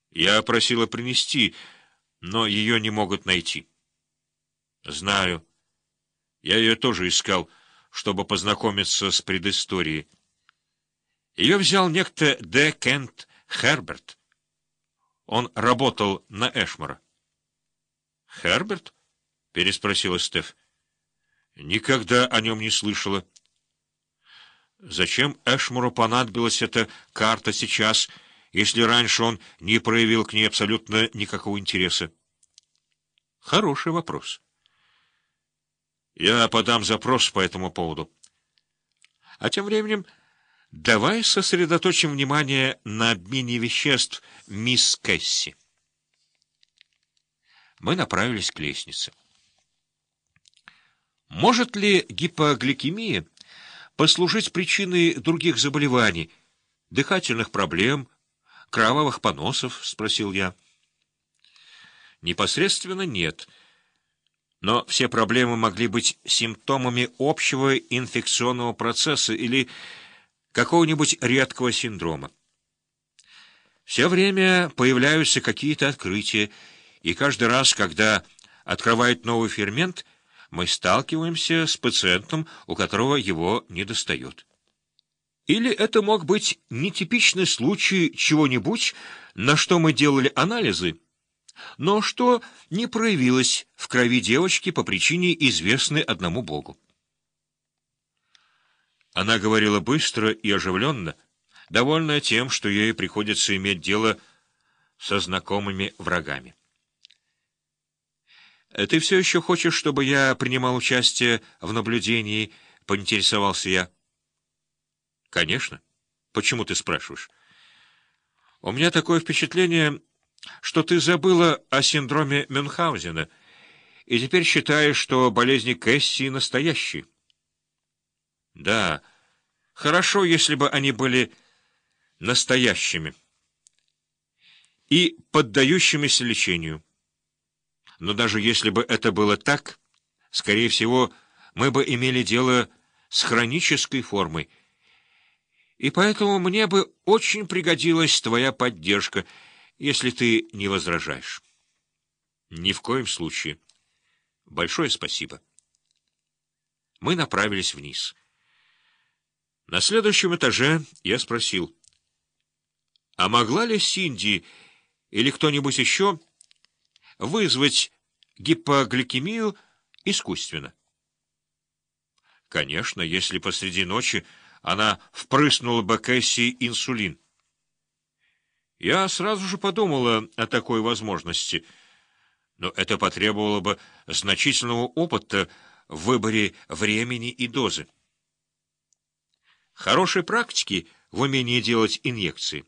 Я просила принести, но ее не могут найти. Знаю. Я ее тоже искал, чтобы познакомиться с предысторией. Ее взял некто Д. Кент Херберт. Он работал на Эшмора. «Херберт?» — переспросила Стеф. «Никогда о нем не слышала». «Зачем Эшмору понадобилась эта карта сейчас, если раньше он не проявил к ней абсолютно никакого интереса?» «Хороший вопрос. Я подам запрос по этому поводу. А тем временем давай сосредоточим внимание на обмене веществ мисс Кэсси». Мы направились к лестнице. «Может ли гипогликемия послужить причиной других заболеваний, дыхательных проблем, кровавых поносов?» — спросил я. «Непосредственно нет, но все проблемы могли быть симптомами общего инфекционного процесса или какого-нибудь редкого синдрома. Все время появляются какие-то открытия, и каждый раз, когда открывают новый фермент, мы сталкиваемся с пациентом, у которого его недостает. Или это мог быть нетипичный случай чего-нибудь, на что мы делали анализы, но что не проявилось в крови девочки по причине, известной одному Богу». Она говорила быстро и оживленно, довольная тем, что ей приходится иметь дело со знакомыми врагами. «Ты все еще хочешь, чтобы я принимал участие в наблюдении?» — поинтересовался я. «Конечно. Почему ты спрашиваешь?» «У меня такое впечатление, что ты забыла о синдроме Мюнхгаузена и теперь считаешь, что болезни Кэсси настоящие». «Да, хорошо, если бы они были настоящими и поддающимися лечению. Но даже если бы это было так, скорее всего, мы бы имели дело с хронической формой, и поэтому мне бы очень пригодилась твоя поддержка, если ты не возражаешь». «Ни в коем случае. Большое спасибо». Мы направились вниз. На следующем этаже я спросил, а могла ли Синди или кто-нибудь еще вызвать гипогликемию искусственно? Конечно, если посреди ночи она впрыснула бы Кэсси инсулин. Я сразу же подумала о такой возможности, но это потребовало бы значительного опыта в выборе времени и дозы, хорошей практики в умении делать инъекции,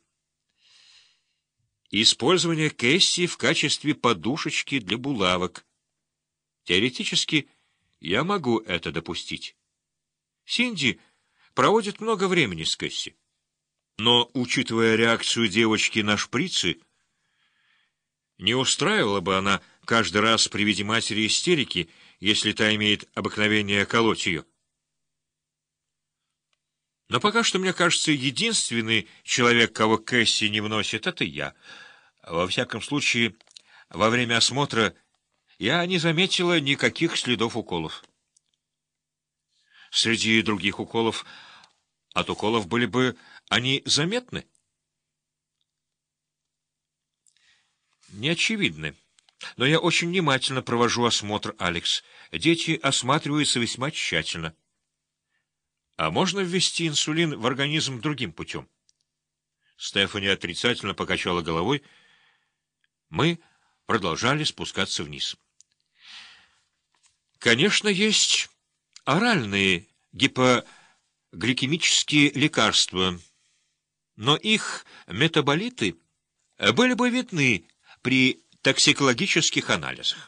и использование Кэсси в качестве подушечки для булавок. Теоретически я могу это допустить. Синди проводит много времени с Кэсси. Но, учитывая реакцию девочки на шприцы, не устраивала бы она каждый раз при виде матери истерики, если та имеет обыкновение колоть ее. Но пока что, мне кажется, единственный человек, кого Кэсси не вносит, — это я. Во всяком случае, во время осмотра я не заметила никаких следов уколов. Среди других уколов, от уколов были бы они заметны? Не очевидны. Но я очень внимательно провожу осмотр, Алекс. Дети осматриваются весьма тщательно. А можно ввести инсулин в организм другим путем? Стефани отрицательно покачала головой. Мы продолжали спускаться вниз. Конечно, есть оральные гипогликемические лекарства, но их метаболиты были бы видны при токсикологических анализах.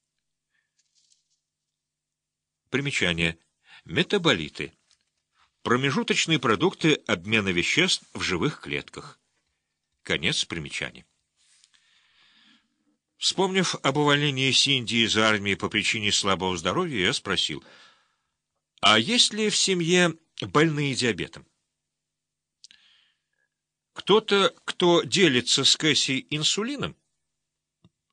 Примечание. Метаболиты. Промежуточные продукты обмена веществ в живых клетках. Конец примечания. Вспомнив об увольнении Синди из армии по причине слабого здоровья, я спросил, а есть ли в семье больные диабетом? Кто-то, кто делится с Кэсси инсулином?